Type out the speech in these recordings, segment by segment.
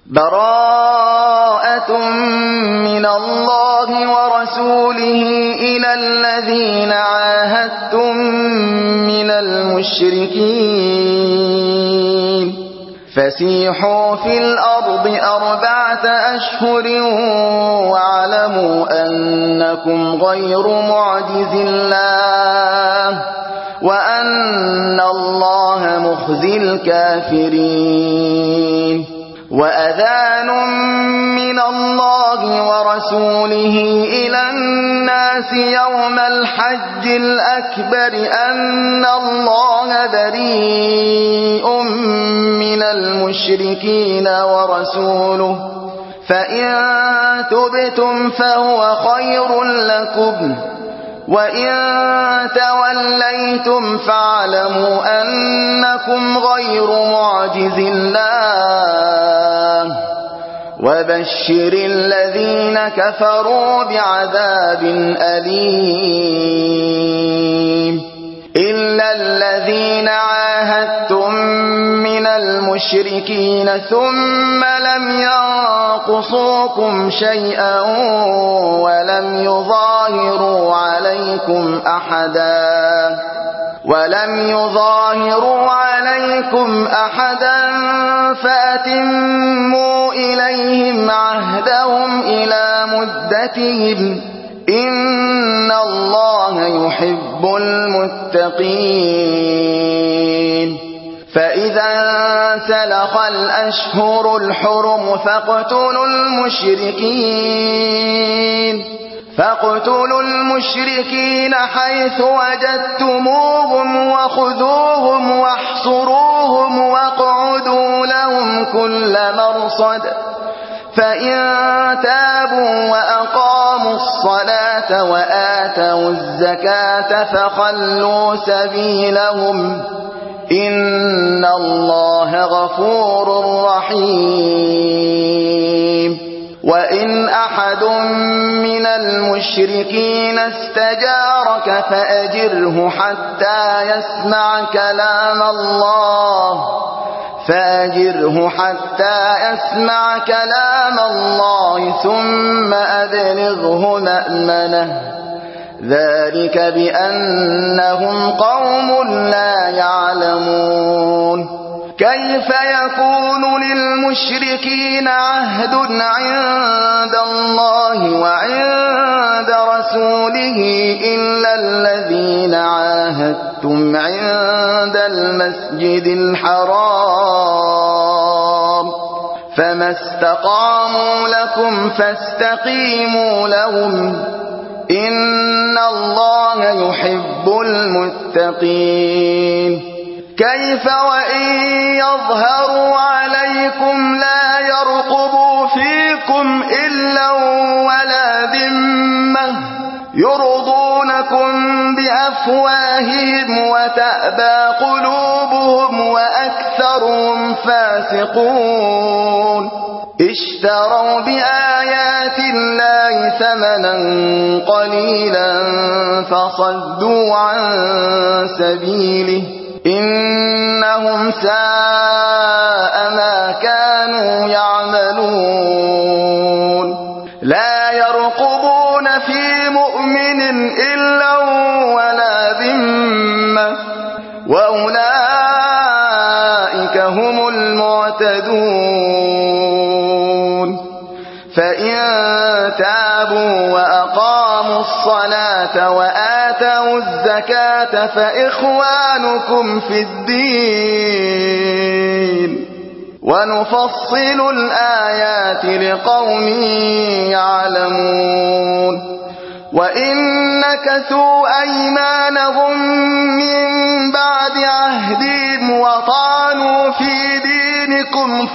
براءة من الله ورسوله إلى الذين عاهدتم من المشركين فسيحوا في الأرض 4 أشهر واعلموا أنكم غير معجز الله وأن الله مخزي الكافرين وأذان من الله ورسوله إلى الناس يوم الحج الأكبر أن الله بريء من المشركين ورسوله فإن تبتم فهو خير لكم وإن توليتم فاعلموا أنكم غير معجز الله وبشر الذين كفروا بعذاب أليم إلا الذين عاهدتم من المشركين ثم لم ينقصوكم شيئا ولم يظاهروا عليكم أحدا فأتموا إليهم عهدهم إلى مدتهم إن الله يحب المتقين فإذا انسلخ الأشهر الحرم فاقتلوا المشركين حيث وجدتموهم وخذوهم واحصروهم واقعدوا لهم كل مرصد فإن تابوا وأقاموا الصلاة وآتوا الزكاة فخلوا سبيلهم إن الله غفور رحيم وإن أحد من المشركين استجارك فأجره حتى يسمع كلام الله ثم أبلغه مأمنه ذلك بأنهم قوم لا يعلمون كيف يكون للمشركين عهد عند الله وعند رسوله إلا الذين عاهدتم عند المسجد الحرام فما استقاموا لكم فاستقيموا لهم إن الله يحب المتقين كيف وإن يظهروا عليكم لا يرقبوا فيكم إلا ولا ذمة يرضونكم بأفواههم وتأبى قلوبهم وأكثرهم فاسقون اشتروا بآيات الله ثمنا قليلا فصدوا عن سبيله إنهم ساء ما كانوا يعملون لا يرقبون في مؤمن إلا ولا ذمة وأولئك هم المعتدون فإن تابوا وأقاموا الصلاة وآتوا الزكاة فإخوانكم في الدين ونفصل الآيات لقوم يعلمون وإن نكثوا أيمانهم من بعد عهدهم وطعنوا في دينكم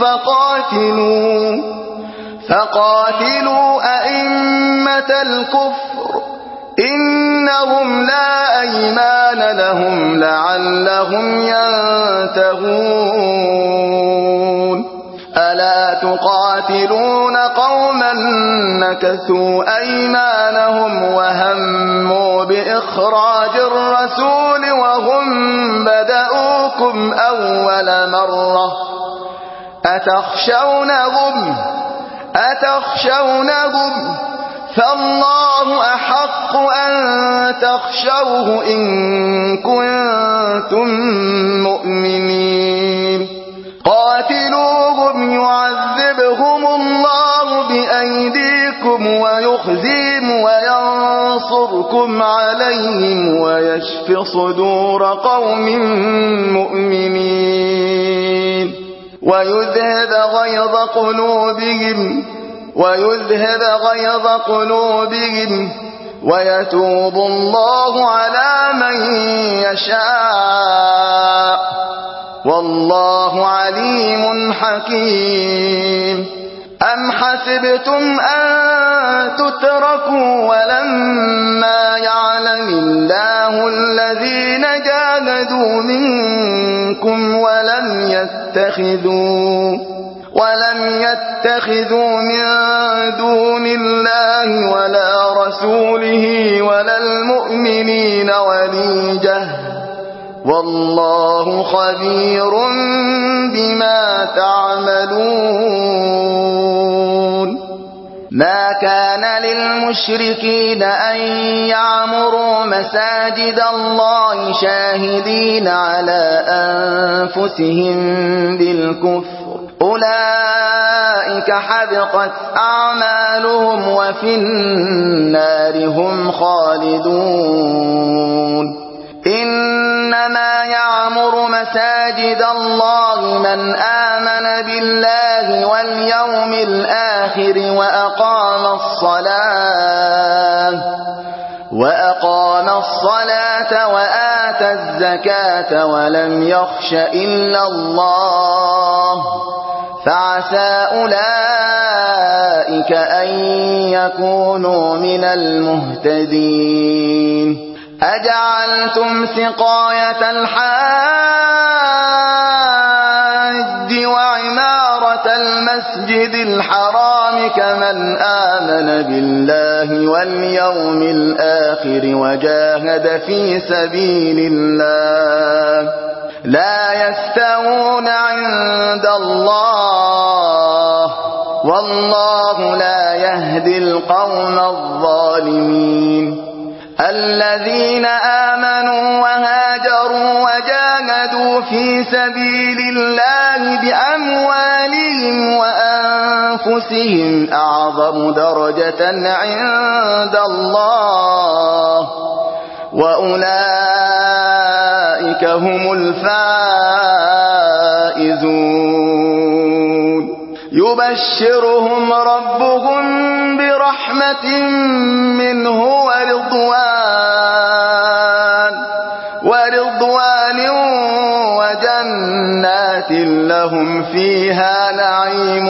فقاتلوا أئمة الكفر إنهم لا أيمان لهم لعلهم ينتهون ألا تقاتلون قوما نكثوا أيمانهم وهموا بإخراج الرسول وهم بدأوكم أول مرة أتخشونهم فالله أحق أن تخشوه إن كنتم مؤمنين قاتلوهم يعذبهم الله بأيديكم ويخزيهم وينصركم عليهم ويشف صدور قوم مؤمنين ويذهب غيظ قلوبهم ويتوب الله على من يشاء والله عليم حكيم أم حسبتم أن تتركوا ولما يعلم الله الذين جاهدوا منكم ولم يتخذوا من دون الله ولا رسوله ولا المؤمنين وليجة والله خبير بما تعملون ما كان للمشركين أن يعمروا مساجد الله شاهدين على أنفسهم بالكفر أولئك حبطت أعمالهم وفي النار هم خالدون إنما يعمر مساجد الله من آمن بالله واليوم الآخر وأقام الصلاة وآتى الزكاة ولم يخش إلا الله فعسى أولئك أن يكونوا من المهتدين أجعلتم سقاية الحاج وعمارة المسجد الحرام كمن آمن بالله واليوم الآخر وجاهد في سبيل الله لا يستوون عند الله والله لا يهدي القوم الظالمين الذين آمنوا وهاجروا وجاهدوا في سبيل الله بأموالهم وأنفسهم أعظم درجة عند الله وأولئك هم الفائزون يبشرهم ربهم برحمة منه ورضوان وجنات لهم فيها نعيم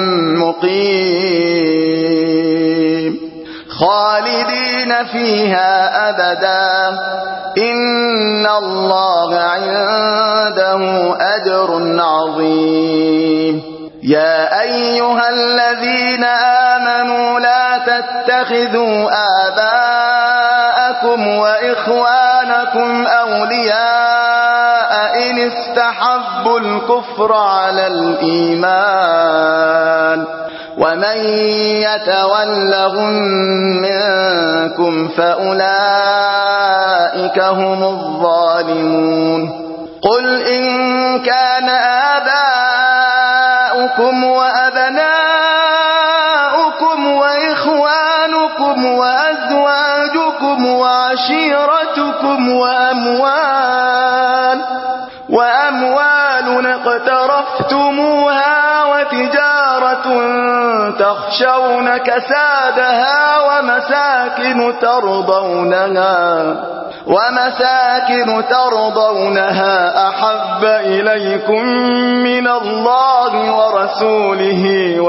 مقيم خالدين فيها أبدا إن الله عنده أجر عظيم يا أيها الذين آمنوا لا تتخذوا آباءكم وإخوانكم أولياء إن استحبوا الكفر على الإيمان ومن يتولهم منكم فأولئك هم الظالمون قل إن كان آباؤكم وأبناؤكم وإخوانكم وأزواجكم وعشيرتكم وأموال اقترفتموها وتجارة تخشون كسادها ومساكن ترضونها أحب إليكم من الله ورسوله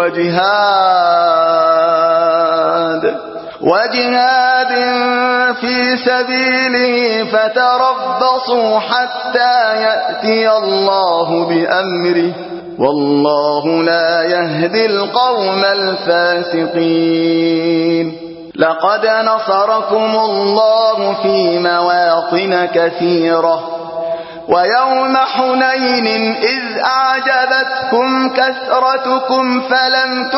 وجهاد في سبيله فتربصوا حتى يأتي الله بأمره والله لا يهدي القوم الفاسقين لقد نصركم الله في مواطن كثيرة ويوم حنين إذ أعجبتكم كثرتكم فلم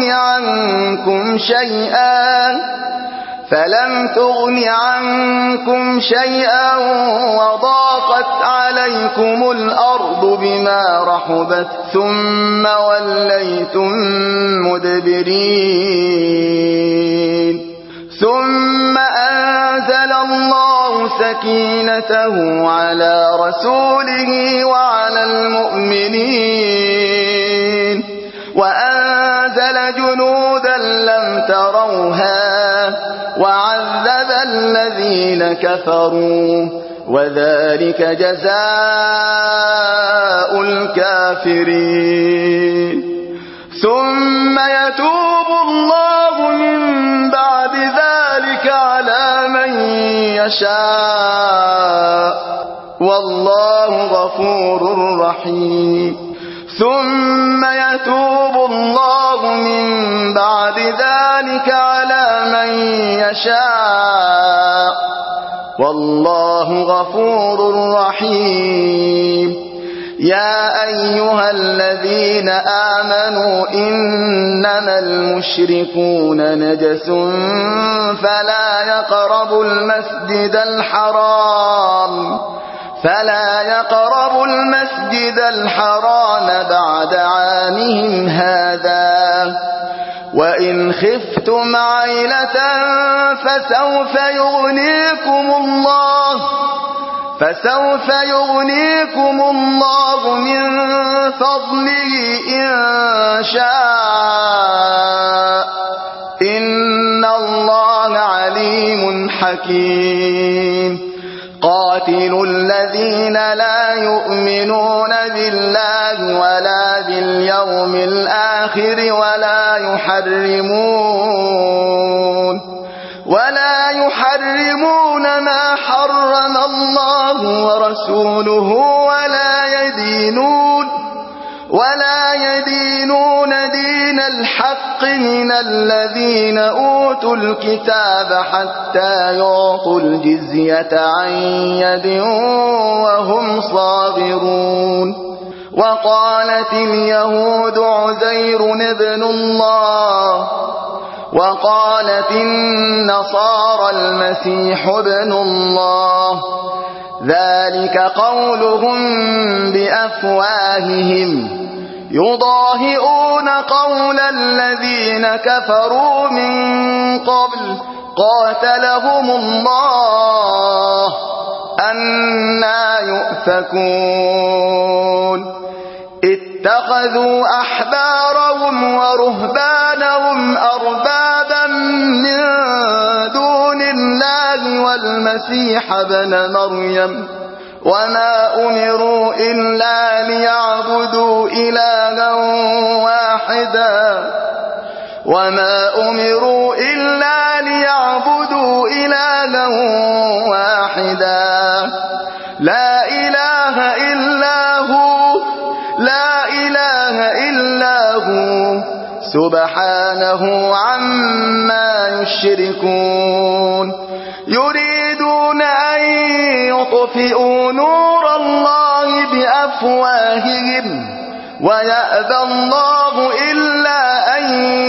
تغن عنكم شيئا وضاقت عليكم الأرض بما رحبت ثم وليتم مدبرين ثم أنزل الله سكينته على رسوله وعلى المؤمنين وأنزل جنودا لم تروها وعذب الذين كفروا وذلك جزاء الكافرين ثم يتوب الله من بعد ذلك على من يشاء والله غفور رحيم ثم يتوب الله من بعد ذلك على من يشاء والله غفور رحيم يا أيها الذين آمنوا إنما المشركون نجس فلا يقربوا المسجد الحرام بعد عامهم هذا وإن خفتم عيلة فسوف يغنيكم الله من فضله إن شاء إن الله عليم حكيم قاتلوا الذين لا يؤمنون بالله ولا باليوم الآخر ولا يحرمون ما حرم الله ورسوله ولا يدينون دين الحق من الذين أوتوا الكتاب حتى يعطوا الجزية عن يد وهم صاغرون وقالت اليهود عزير ابن الله وقالت النصارى المسيح ابن الله ذلك قولهم بأفواههم يضاهئون قول الذين كفروا من قبل قاتلهم الله أنى يؤفكون اتخذوا أحبارهم ورهبانهم أربابا من دون الله والمسيح ابن مريم وما أمروا إلا ليعبدوا إلها واحدا لا إله إلا هو سبحانه عما يشركون يريدون أن يطفئوا نور الله بأفواههم ويأبى الله إلا أن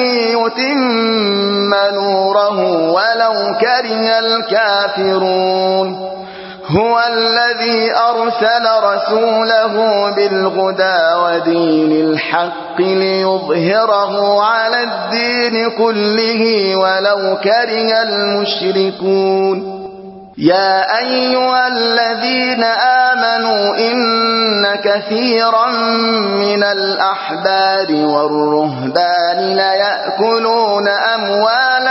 يتم نوره ولو كره الكافرون هو الذي أرسل رسوله بالهدى ودين الحق ليظهره على الدين كله ولو كره المشركون يا أيها الذين آمنوا إن كثيرا من الأحبار والرهبان ليأكلون أموال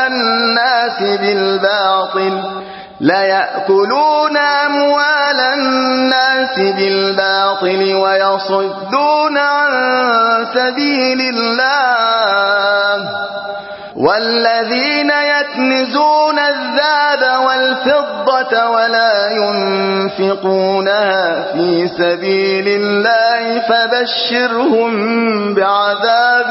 الناس بالباطل ويصدون عن سبيل الله والذين يكنزون الذهب والفضة ولا ينفقونها في سبيل الله فبشرهم بعذاب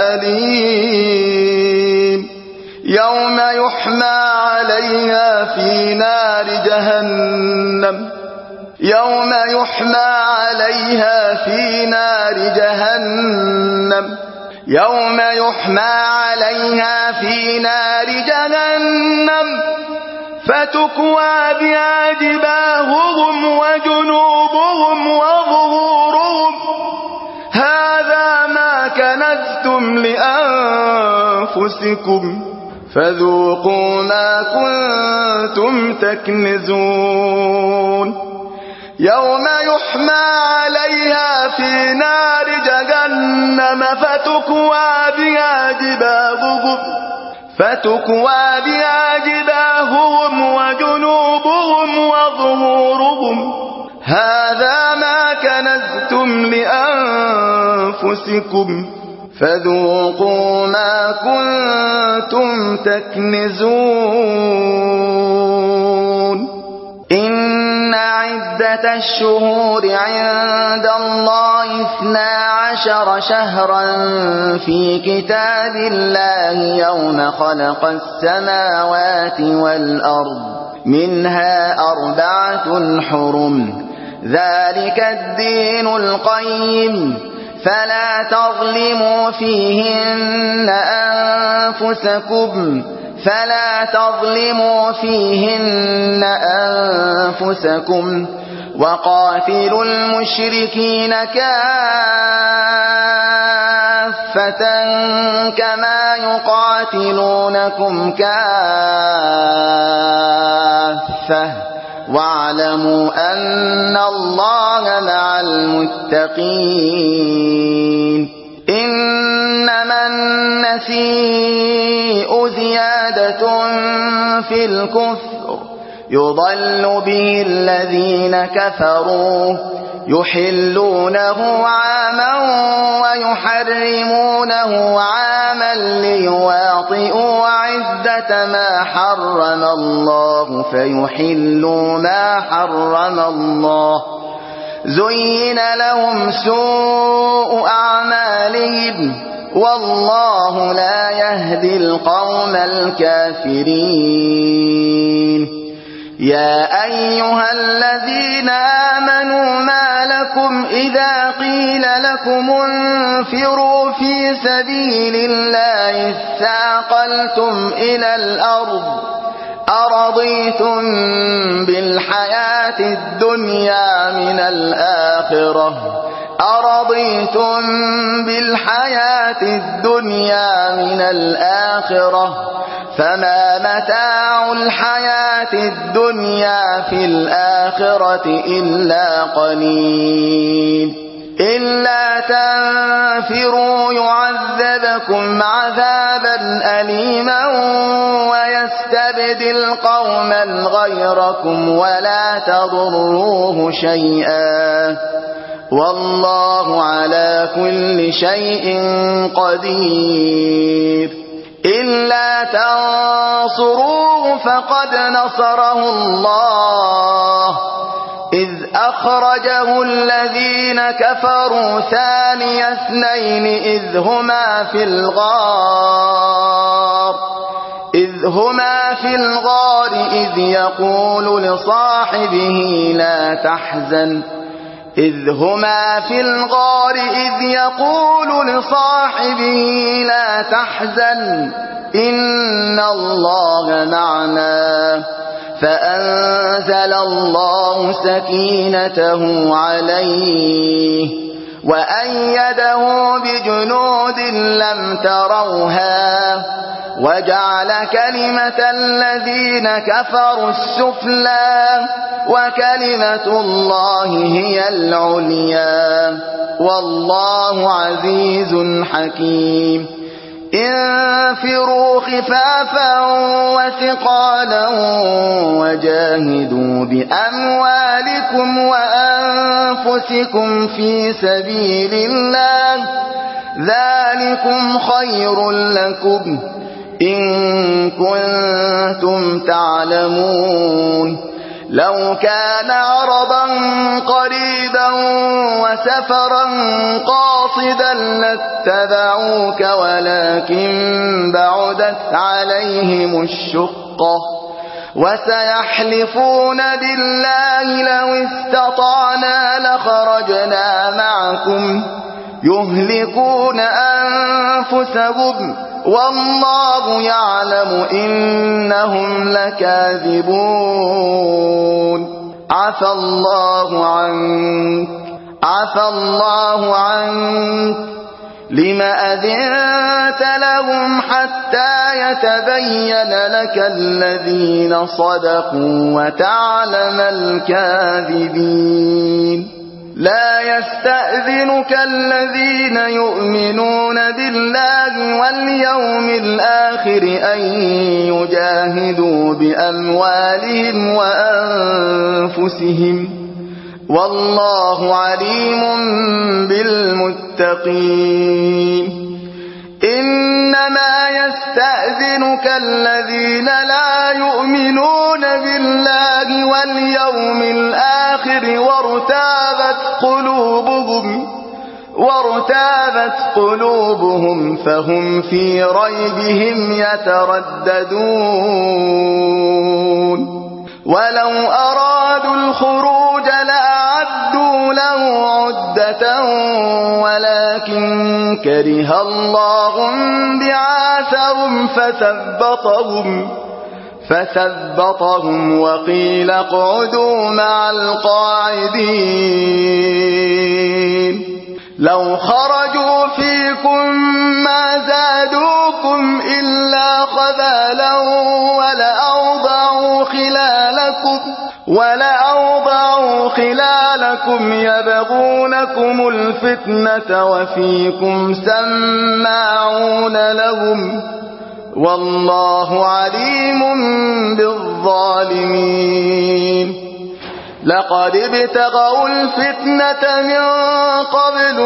أليم يوم يحمى عليها في نار جهنم يوم يحمى عليها في نار جهنم يوم يحمى عليها في نار جهنم فتكوى بها جباههم وجنوبهم وظهورهم هذا ما كنزتم لأنفسكم فذوقوا ما كنتم تكنزون يوم يحمى عليها في نار جهنم فتكوى بها جباههم وجنوبهم وظهورهم هذا ما كنزتم لأنفسكم فذوقوا ما كنتم تكنزون إن عدة الشهور عند الله 12 شهرا في كتاب الله يوم خلق السماوات والأرض منها 4 حرم ذلك الدين القيم فلا تظلموا فيهن أنفسكم وقاتلوا المشركين كافة كما يقاتلونكم كافة واعلموا أن الله مع المتقين إنما النسيء زيادة في الكفر يضل به الذين كفروا يحلونه عاما ويحرمونه عاما ليواطئوا عدة ما حرم الله فيحلوا ما حرم الله زين لهم سوء أعمالهم والله لا يهدي القوم الكافرين يا أيها الذين آمنوا ما لكم إذا قيل لكم انفروا في سبيل الله اثاقلتم إلى الأرض أرضيتم بالحياة الدنيا من الآخرة فما متاع الحياة الدنيا في الآخرة إلا قليل إلا تنفروا يعذبكم عذابا أليما ويستبدل قوما غيركم ولا تضروه شيئا والله على كل شيء قدير إلا تنصروه فقد نصره الله إذ أخرجه الذين كفروا ثاني اثنين إذ هما في الغار إذ يقول لصاحبه لا تحزن إن الله معنا فأنزل الله سكينته عليه وأيده بجنود لم تروها وجعل كلمة الذين كفروا السفلى وكلمة الله هي العليا والله عزيز حكيم انفروا خفافا وثقالا وجاهدوا بأموالكم وأنفسكم في سبيل الله ذلكم خير لكم إن كنتم تعلمون لو كان عرضا قريبا وسفرا قاصدا لاتبعوك ولكن بعدت عليهم الشقة وسيحلفون بالله لو استطعنا لخرجنا معكم يهلكون أنفسهم والله يعلم إنهم لكاذبون عفى الله عنك لم أذنت لهم حتى يتبين لك الذين صدقوا وتعلم الكاذبين لا يستأذنك الذين يؤمنون بالله واليوم الآخر أن يجاهدوا بأموالهم وأنفسهم والله عليم بالمتقين إنما يستأذنك الذين لا يؤمنون بالله واليوم الآخر وارتابت قلوبهم فهم في ريبهم يترددون ولو أرادوا الخروج لأعدوا له عدة ولكن كره الله بعاثهم فثبطهم وقيل اقعدوا مع القاعدين لو خرجوا فيكم ما زادوكم إلا خبالا ولأوضعوا خلالكم يبغونكم الفتنة وفيكم سماعون لهم والله عليم بالظالمين لقد ابتغوا الفتنة من قبل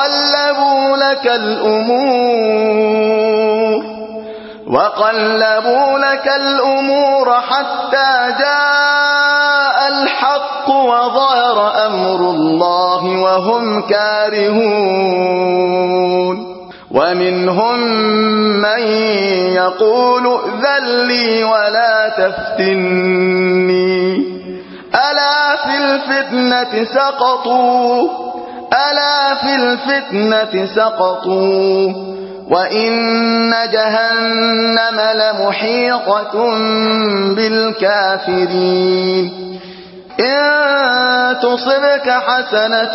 وقلبوا لك الأمور حتى جاء الحق وظهر أمر الله وهم كارهون ومنهم من يقول ائذن لي ولا تفتني ألا في الفتنة سقطوا وإن جهنم لمحيطة بالكافرين إن تصبك حسنة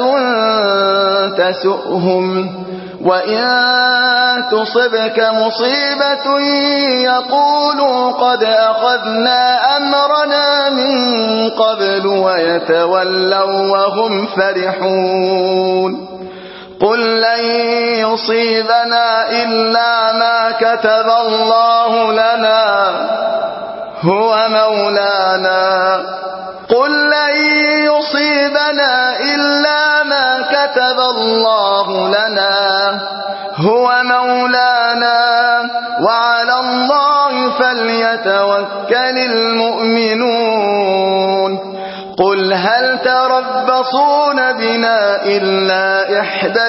تسؤهم وإن تصبك مصيبة يقولوا قد أخذنا أمرنا من قبل ويتولوا وهم فرحون قل لن يصيبنا إلا ما كتب الله لنا هو مولانا قل لن يصيبنا إلا ما كتب الله لنا هو مولانا وعلى الله فليتوكل المؤمنون قل هل تربصون بنا إلا إحدى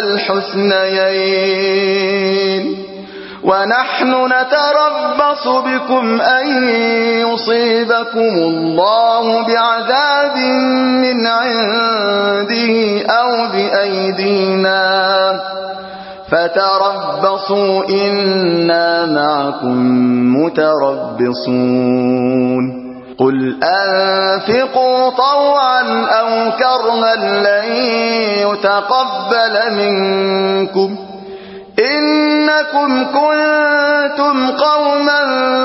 الحسنيين ونحن نتربص بكم أن يصيبكم الله بعذاب من عنده أو بأيدينا فتربصوا إنا معكم متربصون قل أنفقوا طوعا أو كرها لن يتقبل منكم إنكم كنتم قوما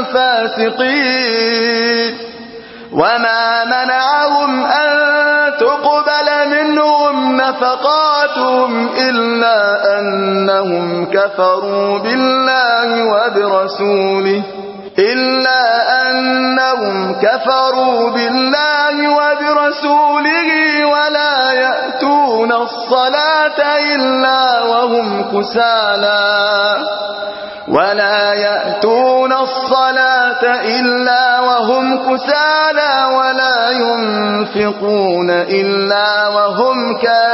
فاسقين وما منعهم أن تقبل منهم نفقاتهم إلا أنهم كفروا بالله وبرسوله ولا يأتون الصلاة إلا وهم كسالى ولا ينفقون إلا وهم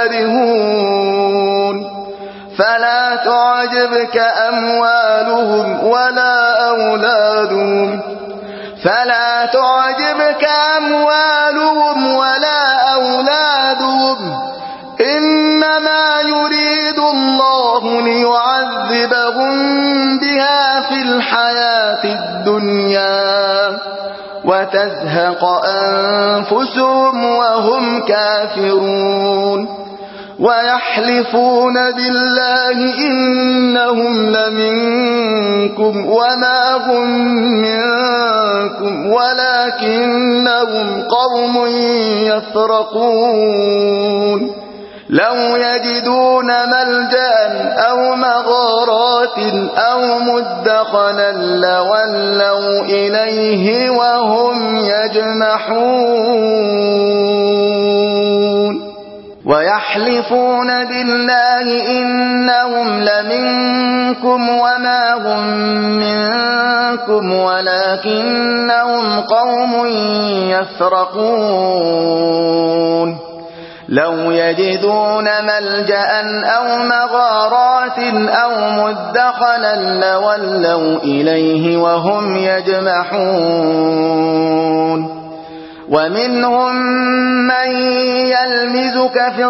كارهون فلا تعجبك أموالهم ولا أولادهم فلا تعجبك أموالهم ولا أولادهم إنما يريد الله ليعذبهم بها في الحياة الدنيا وتزهق أنفسهم وهم كافرون ويحلفون بالله إنهم لمنكم وما هم منكم ولكنهم قوم يفرقون لو يجدون ملجأ أو مغارات أو مدخلا لولوا إليه وهم يجمحون ويحلفون بالله إنهم لمنكم وما هم منكم ولكنهم قوم يفرقون لو يجدون ملجأ أو مغارات أو مدخلا لولوا إليه وهم يجمحون ومنهم من يلمزك في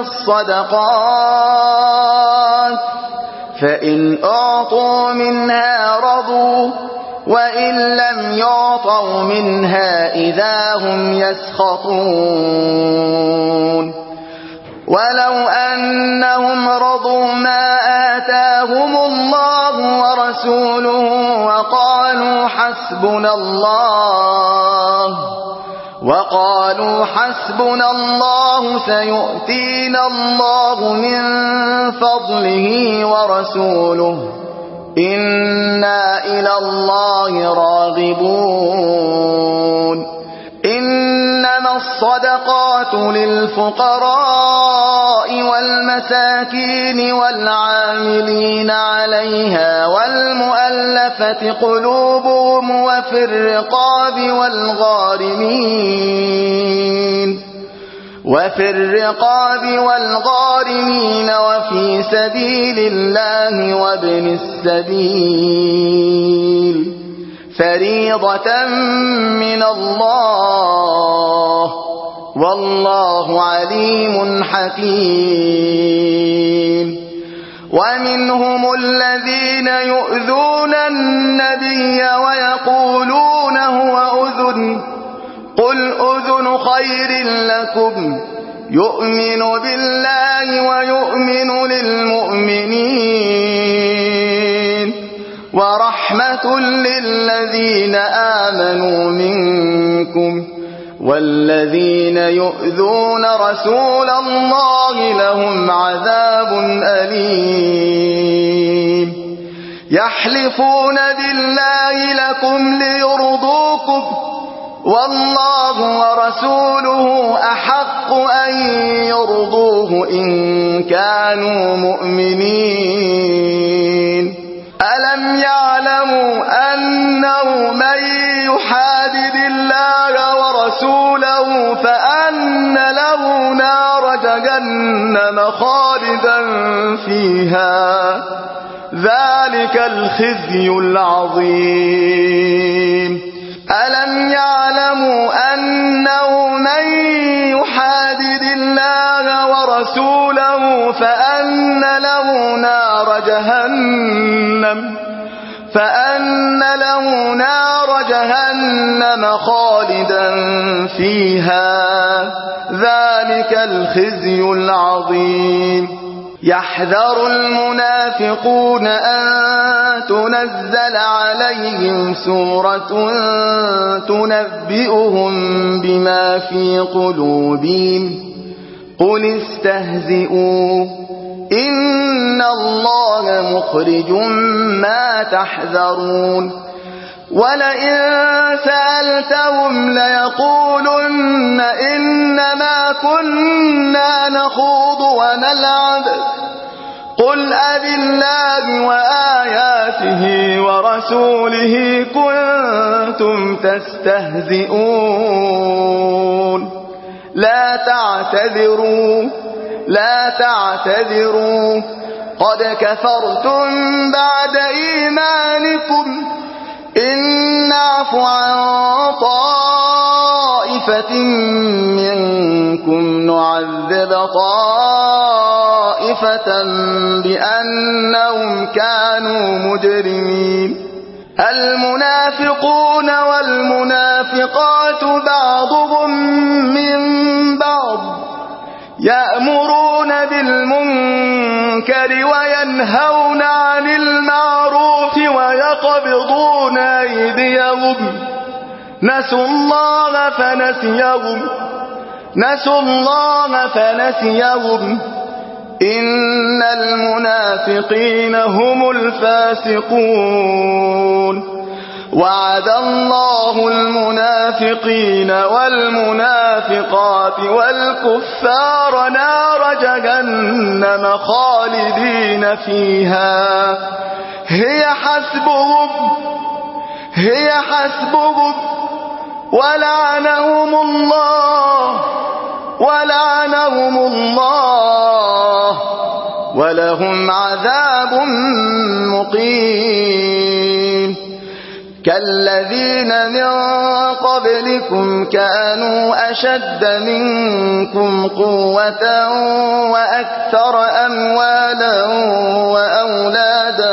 الصدقات فإن أعطوا منها رضوا وإن لم يعطوا منها إذا هم يسخطون ولو أنهم رضوا ما آتاهم الله ورسوله وقالوا حسبنا الله سيؤتينا الله من فضله ورسوله إنا إلى الله راغبون إنما الصدقات للفقراء والمساكين والعاملين عليها والمؤلفة قلوبهم وفي الرقاب والغارمين وفي سبيل الله وابن السبيل فريضة من الله والله عليم حكيم ومنهم الذين يؤذون النبي ويقولون هو أذن قل أذن خير لكم يؤمن بالله ويؤمن للمؤمنين ورحمة للذين آمنوا منكم والذين يؤذون رسول الله لهم عذاب أليم يحلفون بالله لكم ليرضوكم والله ورسوله أحق أن يرضوه إن كانوا مؤمنين ألم يعلموا أنه من يحادد الله ورسوله فأن له نار جهنم خالدا فيها ذلك الخزي العظيم ألم يعلموا أنه من يحادد الله ورسوله فأن له نار جهنم خالدا فيها ذلك الخزي العظيم يحذر المنافقون أن تنزل عليهم سورة تنبئهم بما في قلوبهم قل استهزئوا إن الله مخرج ما تحذرون ولئن سألتهم ليقولن إنما كنا نخوض ونلعب قل أبالله وآياته ورسوله كنتم تستهزئون لا تعتذروا قد كفرتم بعد إيمانكم إن نعف عن طائفة منكم نعذب طائفة بأنهم كانوا مجرمين المنافقون والمنافقات بعضهم من بعض يأمرون بالمنكر وينهون عن المعروف ويقبضون أيديهم نسوا الله فنسيهم إن المنافقين هم الفاسقون وعد الله المنافقين والمنافقات والكفار نار جهنم خالدين فيها هي حسبهم ولعنهم الله ولهم عذاب مقيم كالذين من قبلكم كانوا أشد منكم قوة وأكثر أموالا وأولادا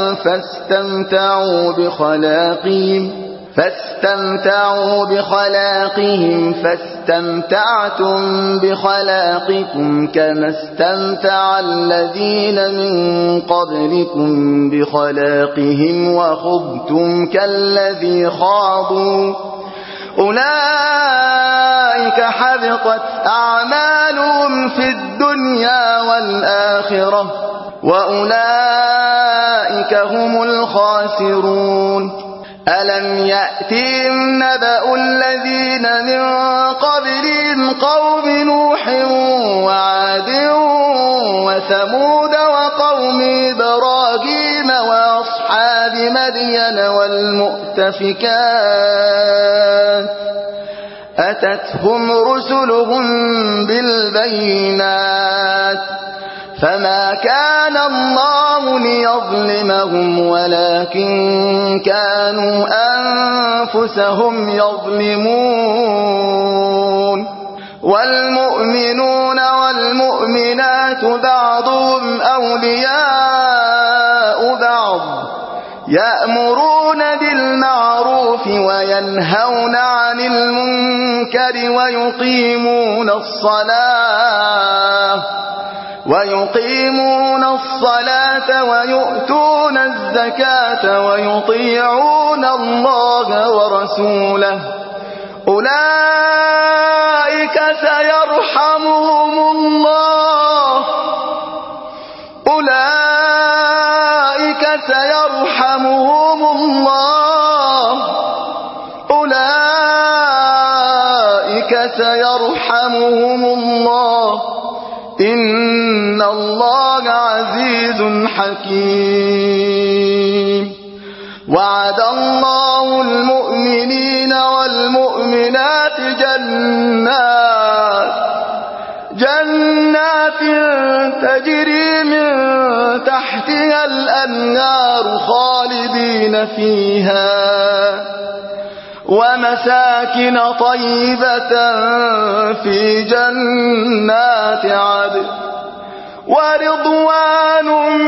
فاستمتعوا بخلاقهم فاستمتعتم بخلاقكم كما استمتع الذين من قبلكم بخلاقهم وخضتم كالذي خاضوا أولئك حبطت أعمالهم في الدنيا والآخرة وأولئك هم الخاسرون ألم يأتهم نبأ الذين من قبلهم قوم نوح وعاد وثمود وقوم إبراهيم وأصحاب مدين والمؤتفكات أتتهم رسلهم بالبينات فما كان الله ليظلمهم ولكن كانوا أنفسهم يظلمون والمؤمنون والمؤمنات بعضهم أولياء بعض يأمرون بالمعروف وينهون عن المنكر ويقيمون الصلاة ويؤتون الزكاة ويطيعون الله ورسوله أولئك سيرحمهم الله إن الله عزيز حكيم وعد الله المؤمنين والمؤمنات جنات تجري من تحتها الأنهار خالدين فيها ومساكن طيبة في جنات عدن ورضوان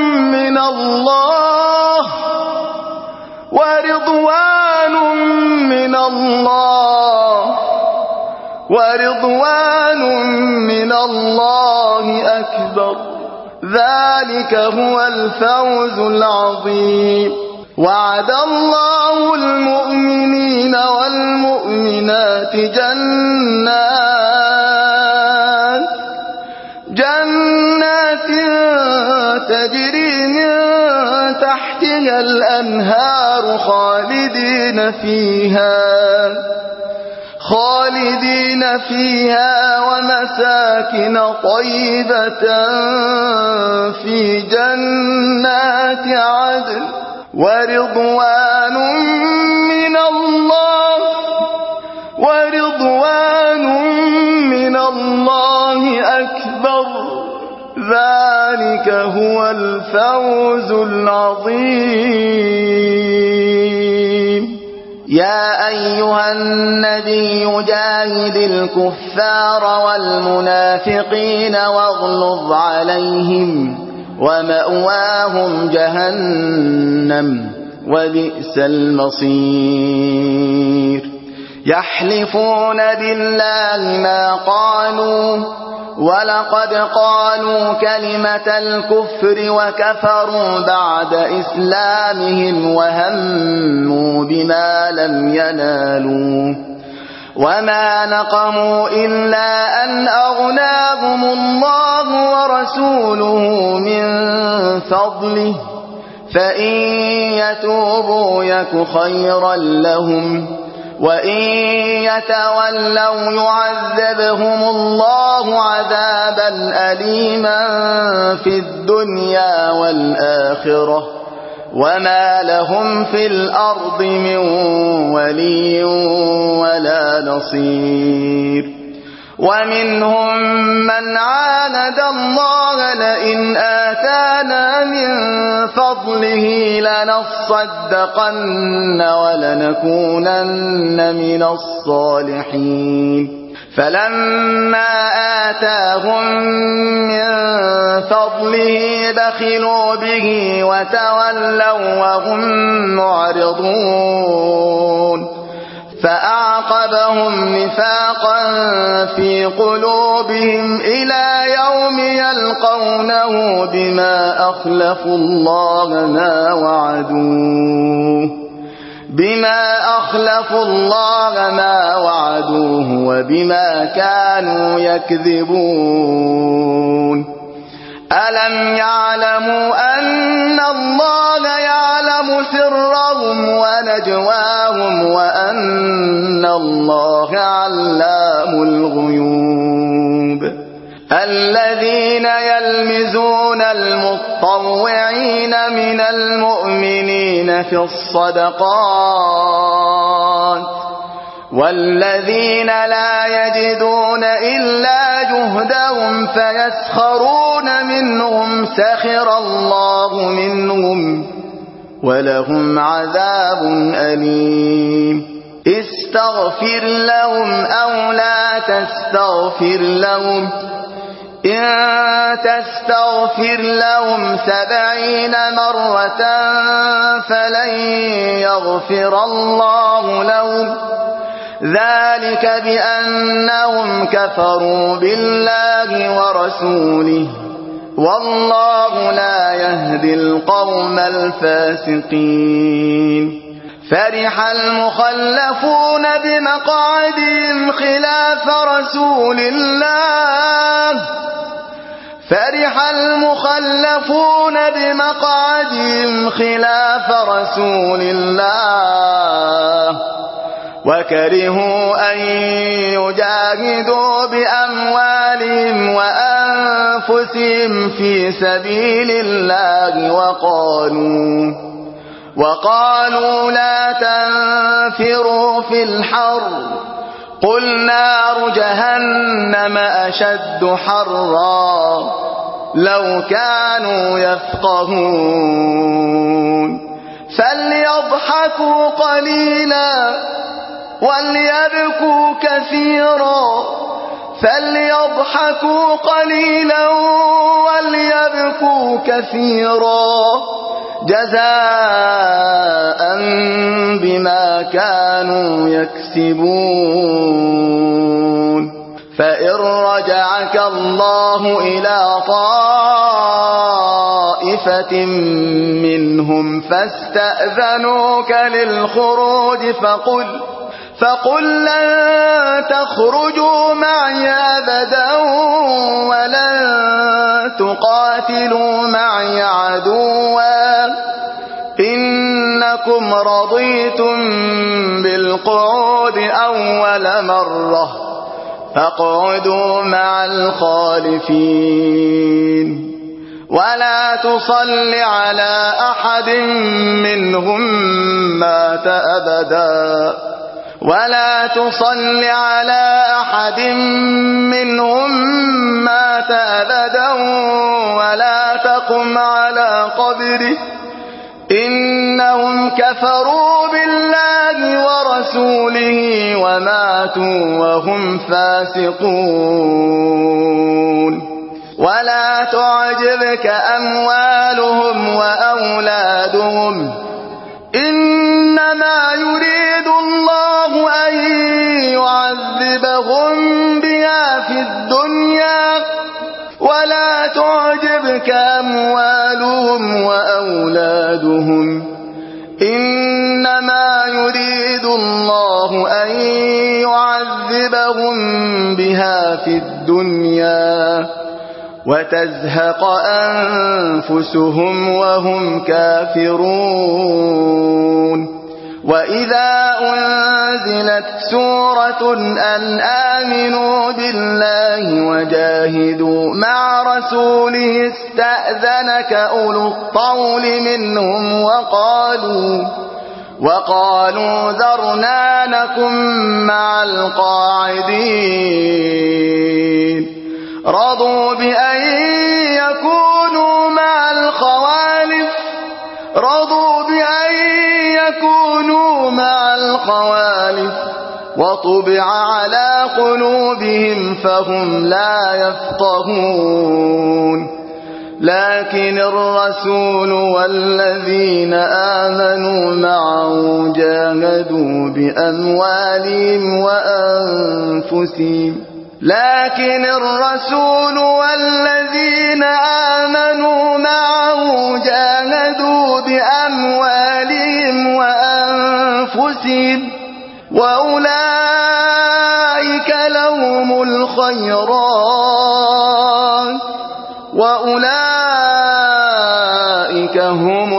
من الله أكبر ذلك هو الفوز العظيم وعد الله المؤمنين والمؤمنات جنات تجري من تحتها الأنهار خالدين فيها ومساكن طيبة في جنات عدن ورضوان من الله أكبر ذلك هو الفوز العظيم يا أيها النبي جاهد الكفار والمنافقين واغلظ عليهم ومأواهم جهنم وبئس المصير يحلفون بالله ما قالوا ولقد قالوا كلمة الكفر وكفروا بعد إسلامهم وهموا بما لم ينالوا وما نقموا إلا أن أغناهم الله ورسوله من فضله فإن يتوبوا يك خيرا لهم وإن يتولوا يعذبهم الله عذابا أليما في الدنيا والآخرة وما لهم في الأرض من ولي ولا نصير ومنهم من عاند الله لئن آتانا من فضله لنصدقن ولنكونن من الصالحين فلما آتاهم من فضله بخلوا به وتولوا وهم معرضون فأعقبهم نفاقا في قلوبهم إلى يوم يلقونه بما أخلفوا الله ما وعدوه وبما كانوا يكذبون ألم يعلموا أن الله يعلم سرهم ونجواهم وأن الله علام الغيوب الذين يلمزون المطوعين من المؤمنين في الصدقات والذين لا يجدون إلا جهدهم فيسخرون منهم سخر الله منهم ولهم عذاب أليم استغفر لهم أو لا تستغفر لهم إن تستغفر لهم 70 مرة فلن يغفر الله لهم ذلك بأنهم كفروا بالله ورسوله والله لا يهدي القوم الفاسقين فرح المخلفون بمقعدهم خلاف رسول الله وكرهوا أن يجاهدوا بأموالهم وأنفسهم في سبيل الله وقالوا لا تنفروا في الحر قل نار جهنم أشد حرا لو كانوا يفقهون فليضحكوا قليلا وليبكوا كثيرا جزاء بما كانوا يكسبون فإن رجعك الله إلى طائفة منهم فاستأذنوك للخروج فقل لن تخرجوا معي أبدا ولن تقاتلوا معي عدوا إنكم رضيتم بالقعود أول مرة فاقعدوا مع الخالفين ولا تصل على أحد منهم مات أبدا ولا تقم على قبره إنهم كفروا بالله ورسوله وماتوا وهم فاسقون. ولا تعجبك أموالهم وأولادهم إنما يريد الله أن يعذبهم بها في الدنيا. ولا تعجبك أموالهم وأولادهم إنما يريد الله أن يعذبهم بها في الدنيا وتزهق أنفسهم وهم كافرون. وإذا أنزلت سورة أن آمنوا بالله وجاهدوا مع رسوله استأذنك أولو الطول منهم وقالوا ذرنا نكن مع القاعدين. رضوا بأن يكونوا مع الخوالف وطبع على قلوبهم فهم لا يفقهون. لكن الرسول والذين آمنوا معه جاهدوا بأموالهم وأنفسهم وأولئك لهم الخيرات وأولئك هم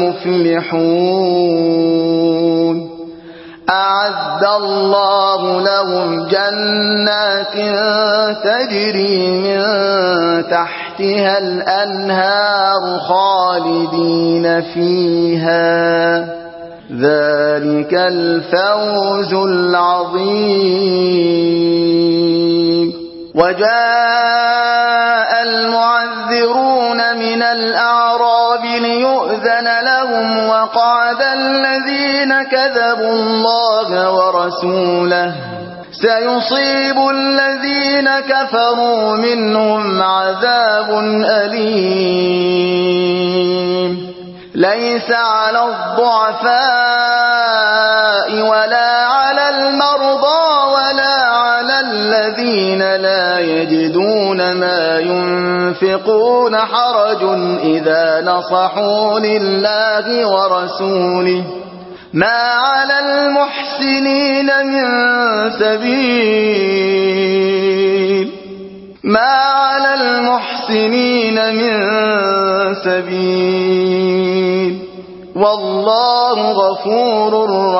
المفلحون. أعد الله لهم جنات تجري من تحتها الأنهار خالدين فيها ذلك الفوز العظيم. وجاء المعذرون من الأعراب ليؤذن لهم وقعد الذين كذبوا الله ورسوله سيصيب الذين كفروا منهم عذاب أليم. ليس على الضعفاء ولا على المرضى ولا على الذين لا يجدون ما ينفقون حرج إذا نصحوا لله ورسوله ما على المحسنين من سبيل والله غفور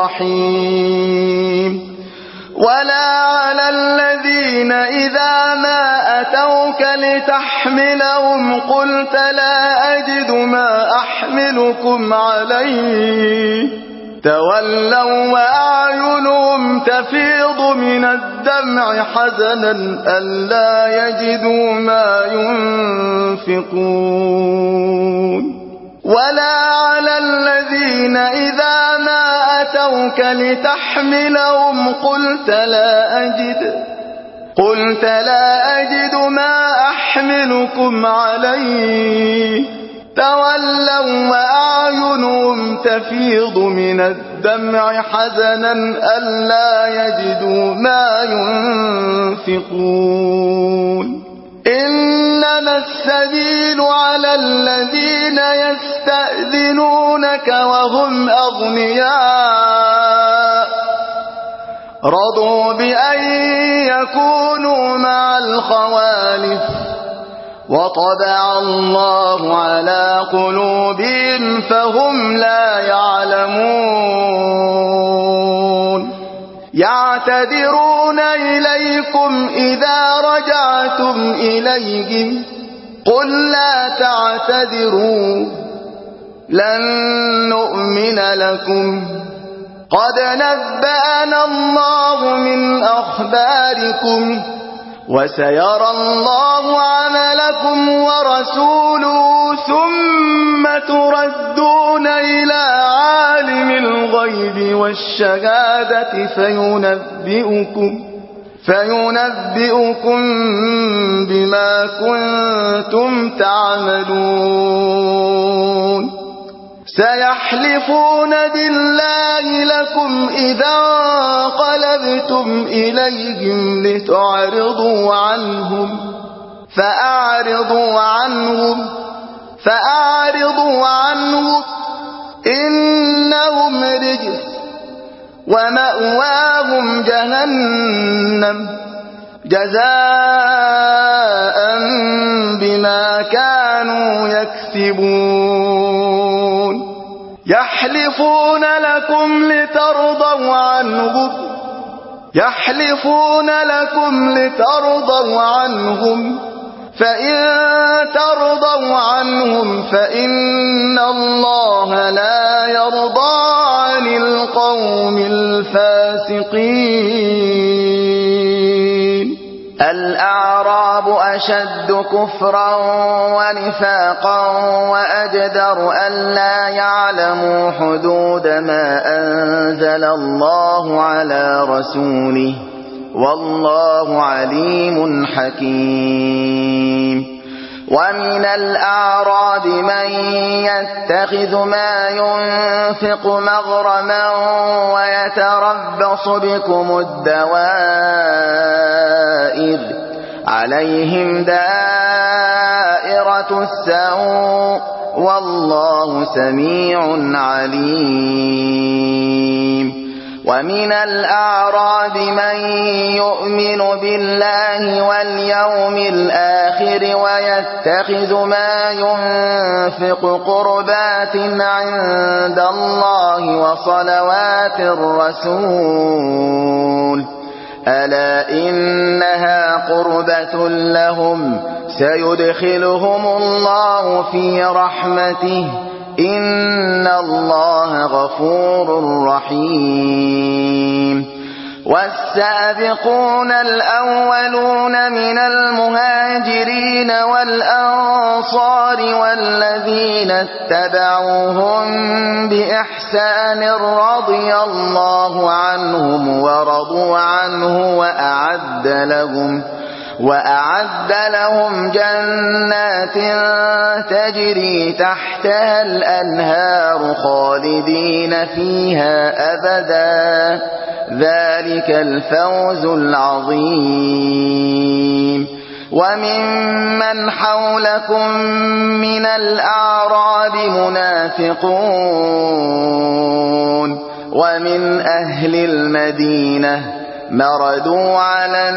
رحيم. ولا على الذين إذا ما أتوك لتحملهم قلت لا أجد ما أحملكم عليه تولوا وأعينهم تفيض من الدمع حزنا ألا يجدوا ما ينفقون. ولا على الذين إذا ما أتوك لتحملهم قلت لا أجد ما أحملكم عليه تولوا وأعينهم تفيض من الدمع حزنا ألا يجدوا ما ينفقون. إنما السبيل على الذين يستأذنونك وهم أغنياء رضوا بأن يكونوا مع الخوالف وطبع الله على قلوبهم فهم لا يعلمون. يعتذرون إليكم إذا رجعتم إليهم قل لا تعتذروا لن نؤمن لكم قد نبأنا الله من أخباركم وسيرى الله عملكم ورسوله ثم تردون إلى عالم الغيب والشهادة فينبئكم بما كنتم تعملون سيحلفون بالله لكم إذا انقلبتم إليهم لتعرضوا عنهم فأعرضوا عنهم إنهم رجس ومأواهم جهنم جزاء بما كانوا يكسبون يحلفون لكم لترضوا عنهم فإن ترضوا عنهم فإن الله لا يرضى عن القوم الفاسقين الأعراب أشد كفرا ونفاقا وأجدر ألا يعلموا حدود ما أنزل الله على رسوله والله عليم حكيم ومن الأعراب من يتخذ ما ينفق مغرما ويتربص بكم الدوائر عليهم دائرة السوء والله سميع عليم ومن الأعراب من يؤمن بالله واليوم الآخر ويتخذ ما ينفق قربات عند الله وصلوات الرسول ألا إنها قربة لهم سيدخلهم الله في رحمته إن الله غفور رحيم والسابقون الأولون من المهاجرين والأنصار والذين اتبعوهم بإحسان رضي الله عنهم ورضوا عنه وأعد لهم جنات تجري تحتها الأنهار خالدين فيها أبدا ذلك الفوز العظيم وممن حولكم من الأعراب منافقون ومن أهل المدينة مردوا على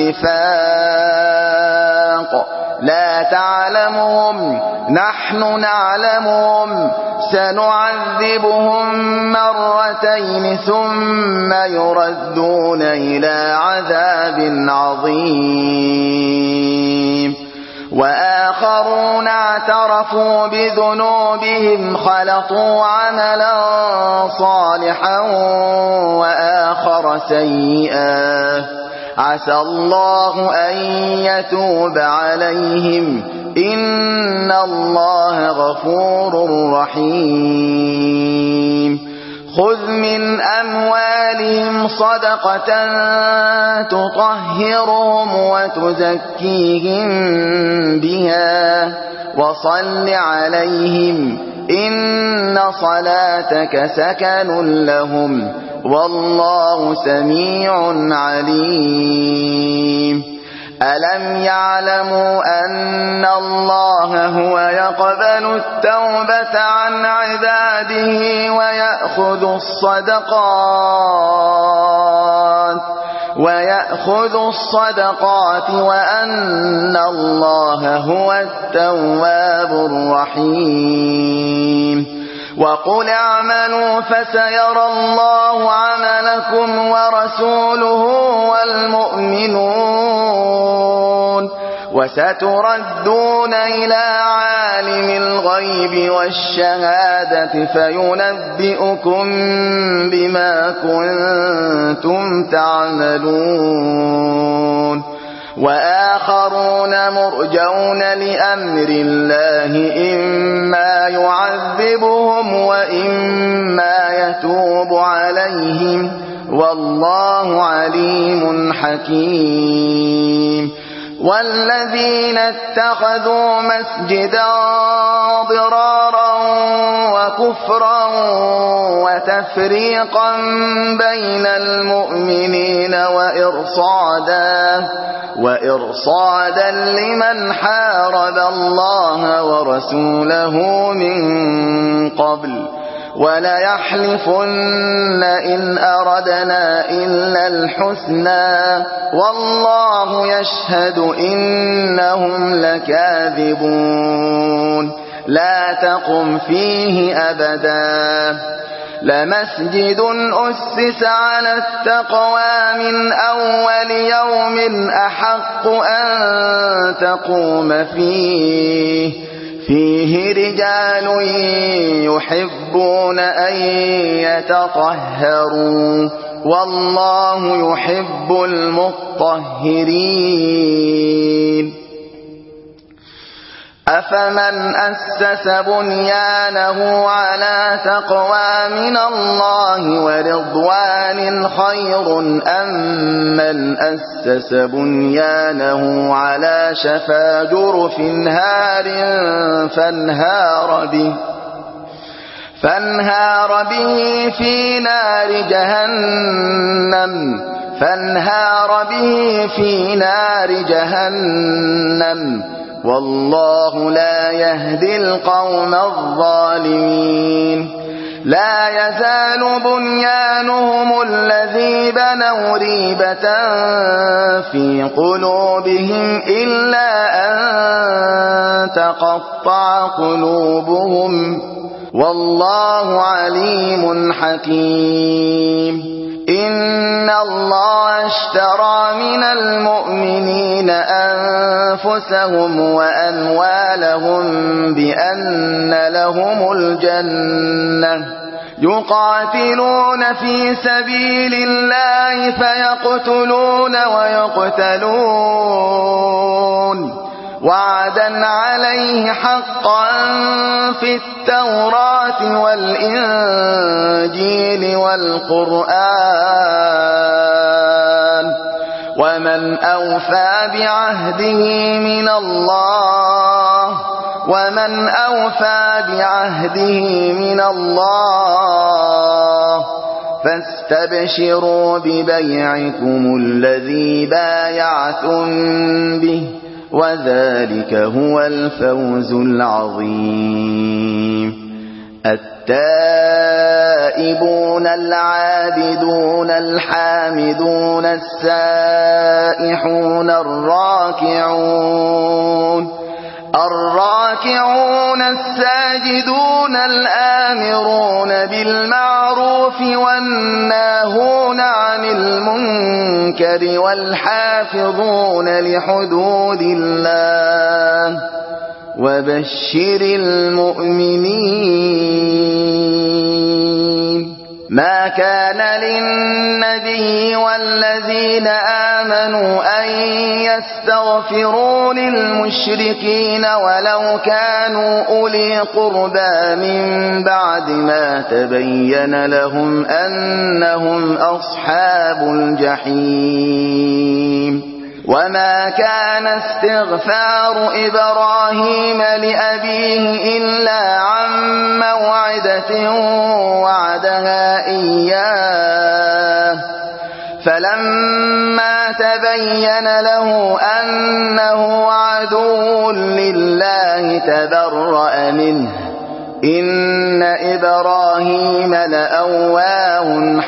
النفاق لا تعلمهم نحن نعلمهم سنعذبهم مرتين ثم يردون إلى عذاب عظيم وآخرون اعترفوا بذنوبهم خلطوا عملا صالحا وآخر سيئا عسى الله أن يتوب عليهم إن الله غفور رحيم خذ من أموالهم صدقة تطهرهم وتزكيهم بها وصل عليهم إن صلاتك سكن لهم والله سميع عليم ألم يعلموا أن الله هو يقبل التوبة عن عباده ويأخذ الصدقات وأن الله هو التواب الرحيم وقل اعملوا فسيرى الله عملكم ورسوله والمؤمنون وستردون إلى عالم الغيب والشهادة فينبئكم بما كنتم تعملون وآخرون مرجون لأمر الله إما يعذبهم وإما يتوب عليهم والله عليم حكيم والذين اتخذوا مسجدا ضرارا وكفرا وتفريقا بين المؤمنين وإرصادا لمن حارب الله ورسوله من قبل وليحلفن إن أردنا إلا الحسنى والله يشهد إنهم لكاذبون لا تقم فيه أبدا لمسجد أسس على التقوى من أول يوم أحق أن تقوم فيه رجال يحبون أن يتطهروا والله يحب المطهرين أفمن أسس بنيانه على تقوى من الله ورضوان خير أم من أسس بنيانه على شفا جرف هار فانهار به في نار جهنم والله لا يهدي القوم الظالمين لا يزال بنيانهم الذي بنوا ريبة في قلوبهم إلا أن تقطع قلوبهم والله عليم حكيم إن الله اشترى من المؤمنين أنفسهم وأموالهم بأن لهم الجنة يقاتلون في سبيل الله فيقتلون ويقتلون وعدا عليه حقا في التوراة والإنجيل والقرآن ومن أوفى بعهده من الله فاستبشروا ببيعكم الذي بايعتم به وذلك هو الفوز العظيم التائبون العابدون الحامدون السائحون الراكعون الساجدون الآمرون بالمعروف والناهون عن المنكر والحافظون لحدود الله وبشر المؤمنين ما كان للنبي والذين آمنوا أن يستغفروا للمشركين ولو كانوا أولي قربى من بعد ما تبين لهم أنهم أصحاب الجحيم وما كان استغفار إبراهيم لأبيه إلا عن موعدة وعدها إياه فلما تبين له أنه عدو لله تبرأ منه إن إبراهيم لأواه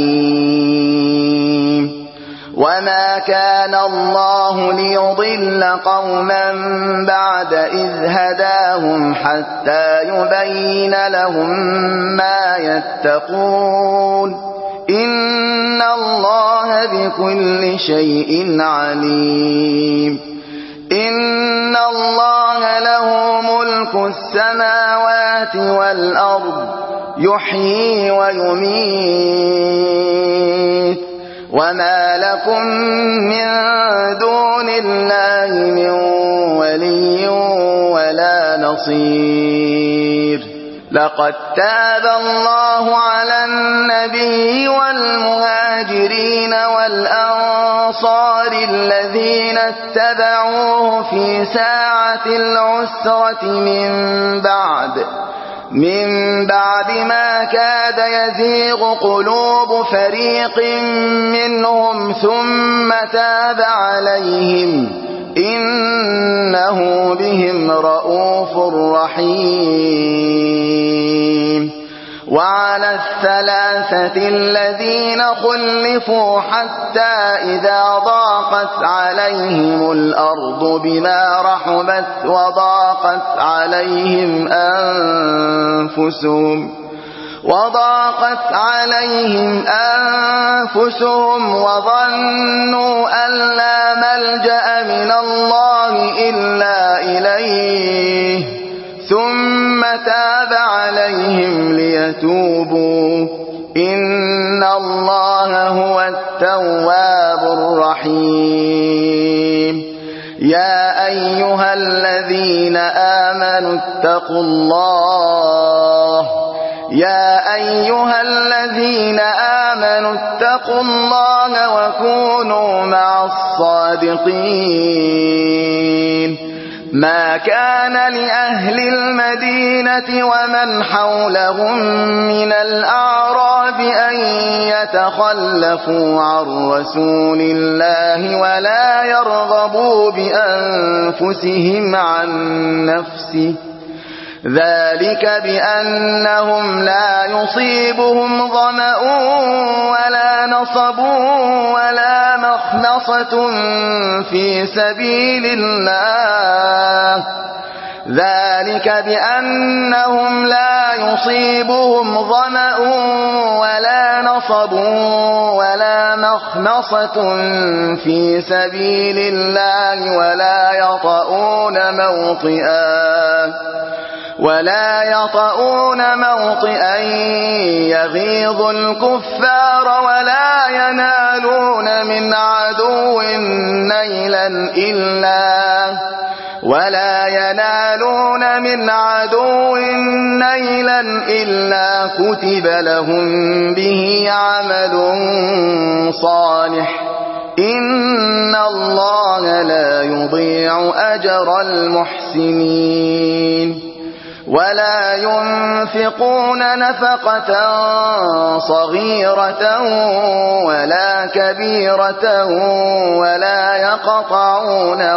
حليم وما كان الله ليضل قوما بعد إذ هداهم حتى يبين لهم ما يتقون إن الله بكل شيء عليم إن الله له ملك السماوات والأرض يحيي ويميت وما لكم من دون الله من ولي ولا نصير لقد تاب الله على النبي والمهاجرين والأنصار الذين اتبعوه في ساعة العسرة من بعد ما كاد يزيغ قلوب فريق منهم ثم تاب عليهم إنه بهم رءوف رحيم وعلى الثلاثة الذين خلفوا حتى إذا ضاقت عليهم الأرض بما رحبت وضاقت عليهم أنفسهم وظنوا أن لا ملجأ من الله إلا إليه ثم تاب عليهم ليتوبوا إن الله هو التواب الرحيم يا أيها الذين آمنوا اتقوا الله وكونوا مع الصادقين ما كان لأهل المدينة ومن حولهم من الأعراب أن يتخلفوا عن رسول الله ولا يرغبوا بأنفسهم عن نفسه ذلك بأنهم لا يصيبهم ظمأ ولا نصب ولا مخنصة في سبيل الله ولا يطؤون موطئا يغيظ الكفار ولا ينالون من عدو نيلا إلا كتب لهم به عمل صالح إن الله لا يضيع أجر المحسنين ولا ينفقون نفقة صغيرة ولا كبيرة ولا يقطعون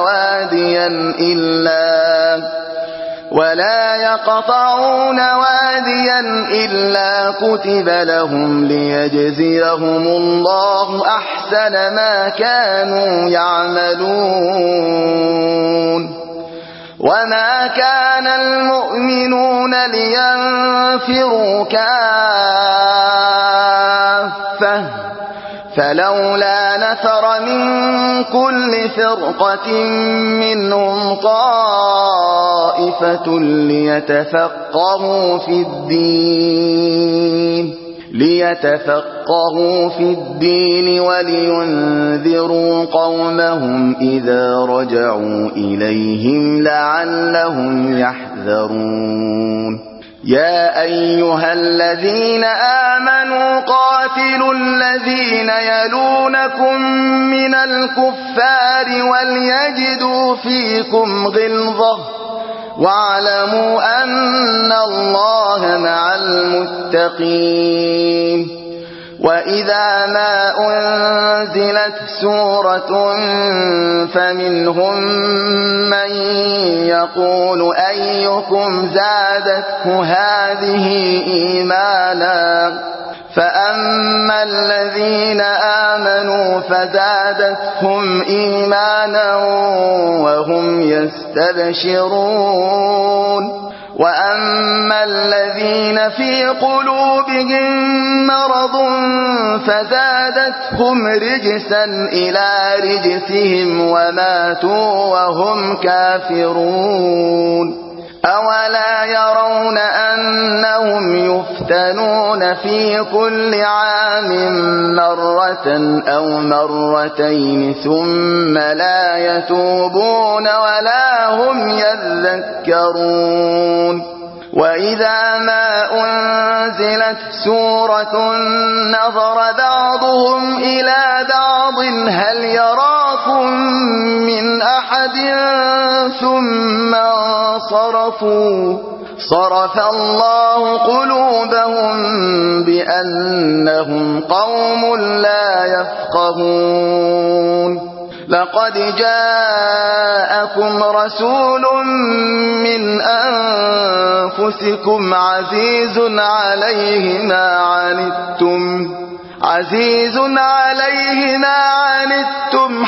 واديا إلا كتب لهم ليجزيهم الله أحسن ما كانوا يعملون وما كان المؤمنون لينفروا كافة فلولا نفر من كل فرقة منهم طائفة ليتفقهوا في الدين ولينذروا قومهم إذا رجعوا إليهم لعلهم يحذرون يا أيها الذين آمنوا قاتلوا الذين يلونكم من الكفار وليجدوا فيكم غلظة واعلموا أن الله مع المتقين وإذا ما أنزلت سورة فمنهم من يقول أيكم زادته هذه إيمانا فأما الذين آمنوا فزادتهم إيمانا وهم يستبشرون وأما الذين في قلوبهم مرض فزادتهم رجسا إلى رجسهم وماتوا وهم كافرون أولا يرون أنهم يفتنون في كل عام مرة أو مرتين ثم لا يتوبون ولا هم يذكرون وإذا ما أنزلت سورة نظر بعضهم إلى بعض هل يراكم من أحد ثم انصرفوا صرف الله قلوبهم بأنهم قوم لا يفقهون لقد جاءكم رسول من أنفسكم عزيز عليه ما عنتم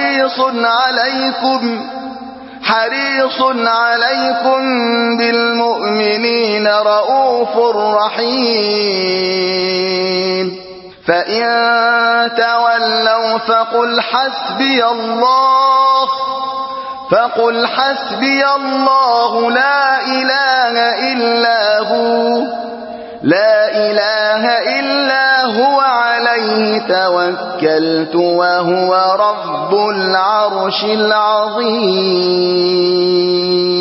حريص عليكم بالمؤمنين رؤوف رحيم فإن تولوا فقل حسبي الله لا إله إلا هو عليه توكلت وهو رب العرش العظيم